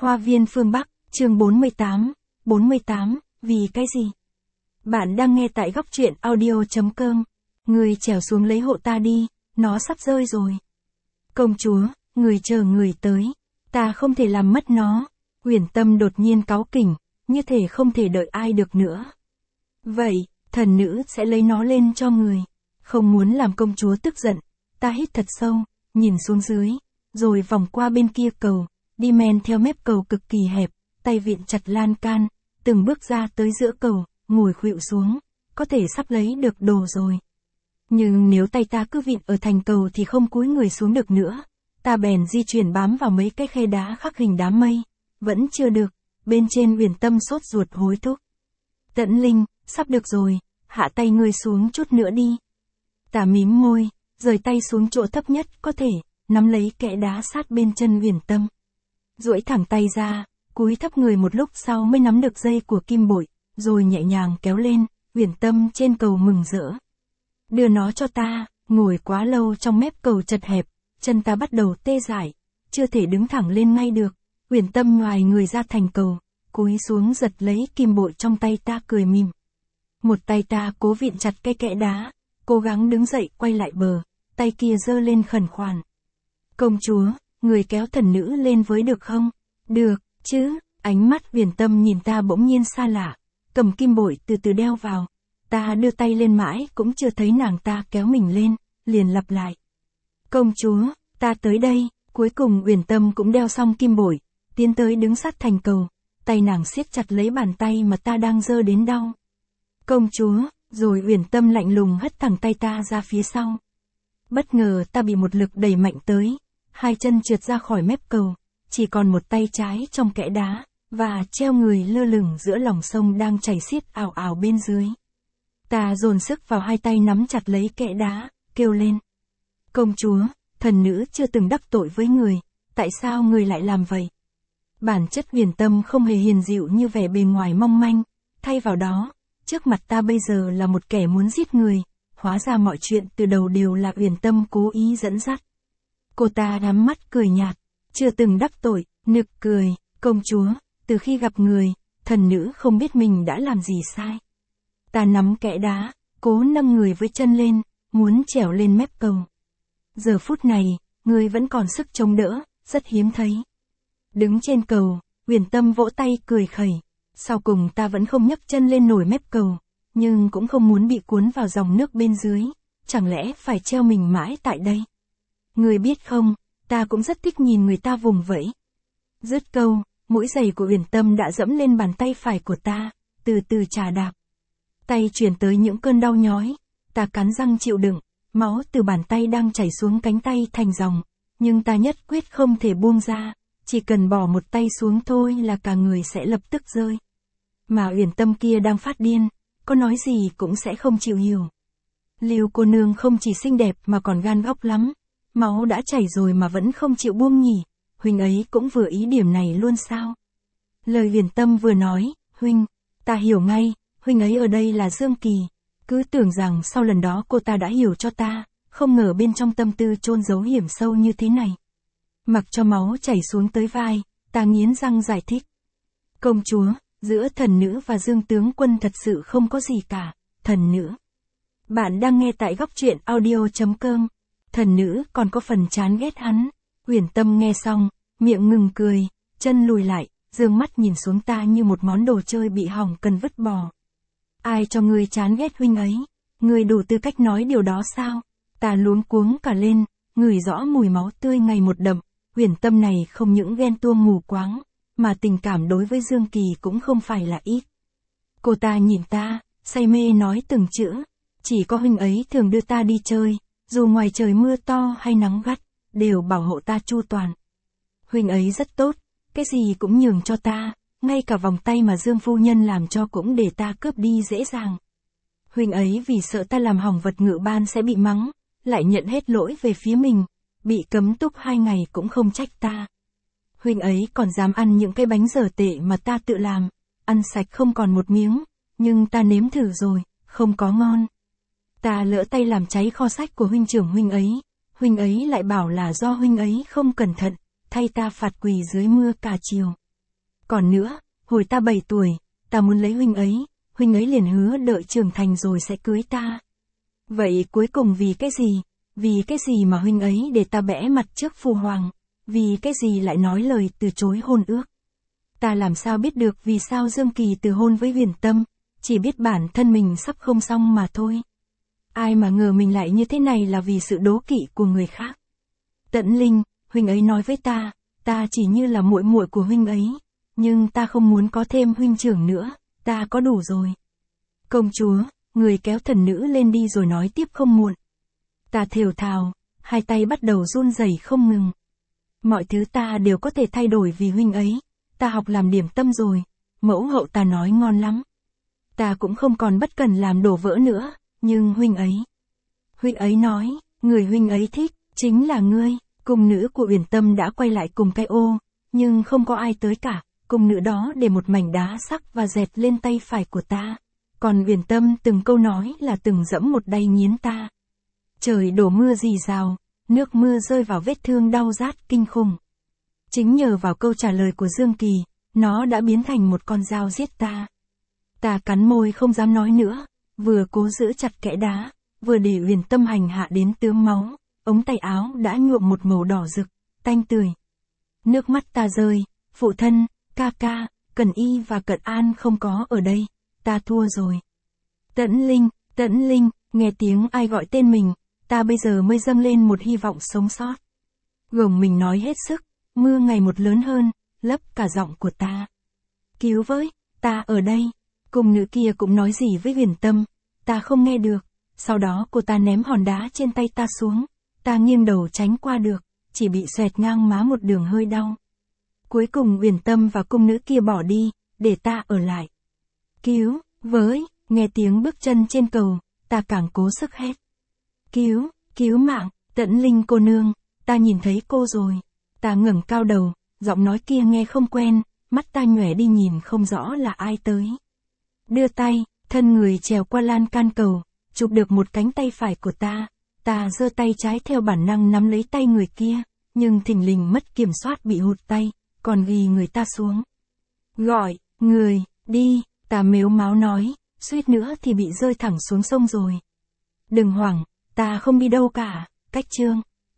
Hoa viên phương Bắc, chương 48, vì cái gì? Bạn đang nghe tại góc truyện audio.com. Người trèo xuống lấy hộ ta đi, nó sắp rơi rồi. Công chúa, người chờ người tới, ta không thể làm mất nó. Uyển Tâm đột nhiên cáu kỉnh, như thể không thể đợi ai được nữa. Vậy, thần nữ sẽ lấy nó lên cho người. Không muốn làm công chúa tức giận, ta hít thật sâu, nhìn xuống dưới, rồi vòng qua bên kia cầu, đi men theo mép cầu cực kỳ hẹp, tay vịn chặt lan can, từng bước ra tới giữa cầu, ngồi khuỵu xuống, có thể sắp lấy được đồ rồi. Nhưng nếu tay ta cứ vịn ở thành cầu thì không cúi người xuống được nữa, ta bèn di chuyển bám vào mấy cái khe đá khắc hình đám mây, vẫn chưa được, bên trên Uyển Tâm sốt ruột hối thúc. Tẫn Linh, sắp được rồi, hạ tay ngươi xuống chút nữa đi. Ta mím môi, rời tay xuống chỗ thấp nhất có thể, nắm lấy kẽ đá sát bên chân Uyển Tâm. Duỗi thẳng tay ra, cúi thấp người một lúc sau mới nắm được dây của kim bội, rồi nhẹ nhàng kéo lên. Uyển Tâm trên cầu mừng rỡ. Đưa nó cho ta, ngồi quá lâu trong mép cầu chật hẹp, chân ta bắt đầu tê dại, chưa thể đứng thẳng lên ngay được. Uyển Tâm ngoài người ra thành cầu, cúi xuống giật lấy kim bội trong tay ta cười mỉm. Một tay ta cố vịn chặt cái kẽ đá, cố gắng đứng dậy quay lại bờ, tay kia giơ lên khẩn khoản. Công chúa, người kéo thần nữ lên với được không? Được, chứ, ánh mắt Uyển Tâm nhìn ta bỗng nhiên xa lạ, cầm kim bội từ từ đeo vào. Ta đưa tay lên mãi cũng chưa thấy nàng ta kéo mình lên, liền lặp lại. Công chúa, ta tới đây, cuối cùng Uyển Tâm cũng đeo xong kim bội, tiến tới đứng sát thành cầu, tay nàng siết chặt lấy bàn tay mà ta đang giơ đến đau. Công chúa, rồi Uyển Tâm lạnh lùng hất thẳng tay ta ra phía sau. Bất ngờ ta bị một lực đẩy mạnh tới, hai chân trượt ra khỏi mép cầu, chỉ còn một tay trái trong kẽ đá, và treo người lơ lửng giữa lòng sông đang chảy xiết ào ào bên dưới. Ta dồn sức vào hai tay nắm chặt lấy kẽ đá, kêu lên. Công chúa, thần nữ chưa từng đắc tội với người, tại sao người lại làm vậy? Bản chất Uyển Tâm không hề hiền dịu như vẻ bề ngoài mong manh, thay vào đó, trước mặt ta bây giờ là một kẻ muốn giết người, hóa ra mọi chuyện từ đầu đều là Uyển Tâm cố ý dẫn dắt. Cô ta nhắm mắt cười nhạt, chưa từng đắc tội, nực cười, công chúa, từ khi gặp người, thần nữ không biết mình đã làm gì sai. Ta nắm kẽ đá, cố nâng người với chân lên, muốn trèo lên mép cầu. Giờ phút này, người vẫn còn sức chống đỡ, rất hiếm thấy. Đứng trên cầu, Uyển Tâm vỗ tay cười khẩy. Sau cùng ta vẫn không nhấc chân lên nổi mép cầu, nhưng cũng không muốn bị cuốn vào dòng nước bên dưới, chẳng lẽ phải treo mình mãi tại đây. Người biết không, ta cũng rất thích nhìn người ta vùng vẫy. Dứt câu, mũi giày của Uyển Tâm đã dẫm lên bàn tay phải của ta, từ từ chà đạp. Tay chuyển tới những cơn đau nhói, ta cắn răng chịu đựng, máu từ bàn tay đang chảy xuống cánh tay thành dòng, nhưng ta nhất quyết không thể buông ra, chỉ cần bỏ một tay xuống thôi là cả người sẽ lập tức rơi. Mà Uyển Tâm kia đang phát điên, có nói gì cũng sẽ không chịu hiểu. Lưu cô nương không chỉ xinh đẹp mà còn gan góc lắm, máu đã chảy rồi mà vẫn không chịu buông nhỉ, huynh ấy cũng vừa ý điểm này luôn sao? Lời Uyển Tâm vừa nói, huynh, ta hiểu ngay, huynh ấy ở đây là Dương Kỳ, cứ tưởng rằng sau lần đó cô ta đã hiểu cho ta, không ngờ bên trong tâm tư chôn giấu hiểm sâu như thế này. Mặc cho máu chảy xuống tới vai, ta nghiến răng giải thích. Công chúa, giữa thần nữ và Dương tướng quân thật sự không có gì cả, thần nữ. Bạn đang nghe tại góc truyện audio.com. Thần nữ còn có phần chán ghét hắn. Uyển Tâm nghe xong, miệng ngừng cười, chân lùi lại, dương mắt nhìn xuống ta như một món đồ chơi bị hỏng cần vứt bỏ. Ai cho ngươi chán ghét huynh ấy? Ngươi đủ tư cách nói điều đó sao? Ta luống cuống cả lên, ngửi rõ mùi máu tươi ngày một đậm. Uyển Tâm này không những ghen tuông mù quáng, mà tình cảm đối với Dương Kỳ cũng không phải là ít. Cô ta nhìn ta, say mê nói từng chữ, chỉ có huynh ấy thường đưa ta đi chơi, dù ngoài trời mưa to hay nắng gắt, đều bảo hộ ta chu toàn. Huynh ấy rất tốt, cái gì cũng nhường cho ta, ngay cả vòng tay mà Dương phu nhân làm cho cũng để ta cướp đi dễ dàng. Huynh ấy vì sợ ta làm hỏng vật ngự ban sẽ bị mắng, lại nhận hết lỗi về phía mình, bị cấm túc 2 ngày cũng không trách ta. Huynh ấy còn dám ăn những cái bánh dở tệ mà ta tự làm, ăn sạch không còn một miếng, nhưng ta nếm thử rồi, không có ngon. Ta lỡ tay làm cháy kho sách của huynh trưởng huynh ấy lại bảo là do huynh ấy không cẩn thận, thay ta phạt quỳ dưới mưa cả chiều. Còn nữa, hồi ta 7 tuổi, ta muốn lấy huynh ấy liền hứa đợi trưởng thành rồi sẽ cưới ta. Vậy cuối cùng vì cái gì? Vì cái gì mà huynh ấy để ta bẽ mặt trước phu hoàng? Vì cái gì lại nói lời từ chối hôn ước? Ta làm sao biết được vì sao Dương Kỳ từ hôn với Huyền Tâm, chỉ biết bản thân mình sắp không xong mà thôi. Ai mà ngờ mình lại như thế này là vì sự đố kỵ của người khác. Tẫn Linh, huynh ấy nói với ta chỉ như là muội muội của huynh ấy, nhưng ta không muốn có thêm huynh trưởng nữa, ta có đủ rồi. Công chúa, người kéo thần nữ lên đi rồi nói tiếp không muộn. Ta thều thào, hai tay bắt đầu run rẩy không ngừng. Mọi thứ ta đều có thể thay đổi vì huynh ấy, ta học làm điểm tâm rồi, mẫu hậu ta nói ngon lắm. Ta cũng không còn bất cần làm đổ vỡ nữa, nhưng huynh ấy nói, người huynh ấy thích, chính là ngươi. Cung nữ của Uyển Tâm đã quay lại cùng cái ô, nhưng không có ai tới cả, cung nữ đó để một mảnh đá sắc và dẹt lên tay phải của ta. Còn Uyển Tâm từng câu nói là từng dẫm một đay nghiến ta. Trời đổ mưa rì rào, nước mưa rơi vào vết thương đau rát kinh khủng. Chính nhờ vào câu trả lời của Dương Kỳ, nó đã biến thành một con dao giết ta. Ta cắn môi không dám nói nữa, vừa cố giữ chặt kẽ đá, vừa để Uyển Tâm hành hạ đến tươm máu, ống tay áo đã nhuộm một màu đỏ rực, tanh tưởi. Nước mắt ta rơi, phụ thân, ca ca, Cẩn Y và Cận An không có ở đây, ta thua rồi. Tẫn Linh, nghe tiếng ai gọi tên mình, ta bây giờ mới dâng lên một hy vọng sống sót. Gồng mình nói hết sức, mưa ngày một lớn hơn, lấp cả giọng của ta. Cứu với, ta ở đây. Cung nữ kia cũng nói gì với Huyền Tâm, ta không nghe được. Sau đó cô ta ném hòn đá trên tay ta xuống, ta nghiêng đầu tránh qua được, chỉ bị xoẹt ngang má một đường hơi đau. Cuối cùng Huyền Tâm và cung nữ kia bỏ đi, để ta ở lại. Cứu với, nghe tiếng bước chân trên cầu, ta càng cố sức hét. Cứu mạng, Tẫn Linh cô nương, ta nhìn thấy cô rồi. Ta ngẩng cao đầu, giọng nói kia nghe không quen, mắt ta nhòe đi nhìn không rõ là ai tới. Đưa tay, thân người trèo qua lan can cầu, chụp được một cánh tay phải của ta. Ta giơ tay trái theo bản năng nắm lấy tay người kia, nhưng thình lình mất kiểm soát bị hụt tay, còn ghi người ta xuống. Gọi, người, đi, ta mếu máo nói, suýt nữa thì bị rơi thẳng xuống sông rồi. Đừng hoảng, ta không đi đâu cả, cách chương.